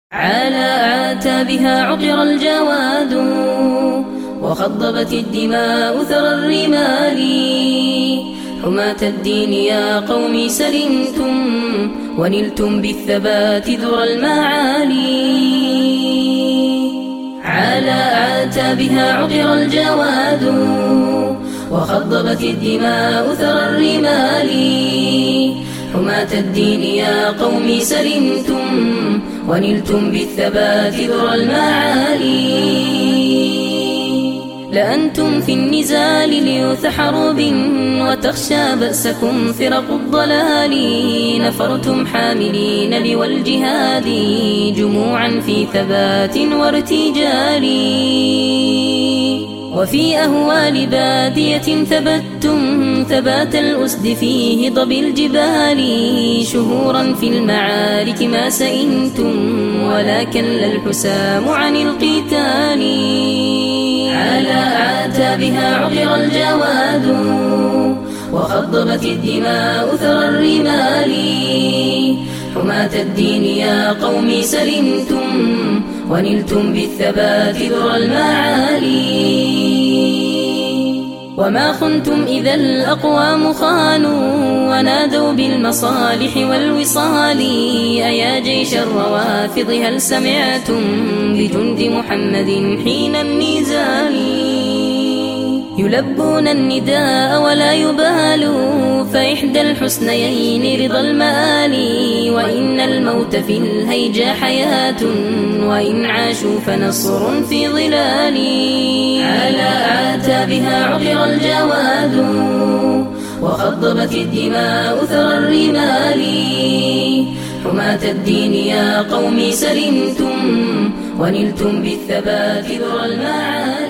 على أعتابها عقر الجواد وخضبت الدماء ثرى الرمال. حماة الدين يا قوم سلمتم ونلتم بالثبات ذرى المعالي. على أعتابها عقر الجواد وخضبت الدماء ثرى الرمال. حماة الدين يا قوم سلمتم ونلتم بالثبات ذرى المعالي. لأنتم في النزال ليوث حرب وتخشى بأسكم فرق الضلال. نفرتم حاملين لواء الجهاد جموعا في ثبات وارتجال. وفي أهوال بادية ثبتم ثبات الأسد في هضب الجبال. شهورا في المعارك ما سئمتم ولكن الحسام عن القتال. على أعتابها عقر الجواد وخضبت الدماء ثرى الرمال. حماة الدين يا قوم سلمتم ونلتم بالثبات ذرى المعالي. وما خنتم إذا الأقوام خانوا ونادوا بالمصالح والوصال. أيا جيش الروافض هل سمعتم بجند محمد حين النزال. يلبون النداء ولا يبالوا فإحدى الحسنيين رضا المآل. وإن الموت في الهيجا حياة وإن عاشوا فنصر في ظلال. على أعتابها عقر الجواد وخضبت الدماء ثرى الرمال. حماة الدين يا قوم سلمتم ونلتم بالثبات ذرى المعالي.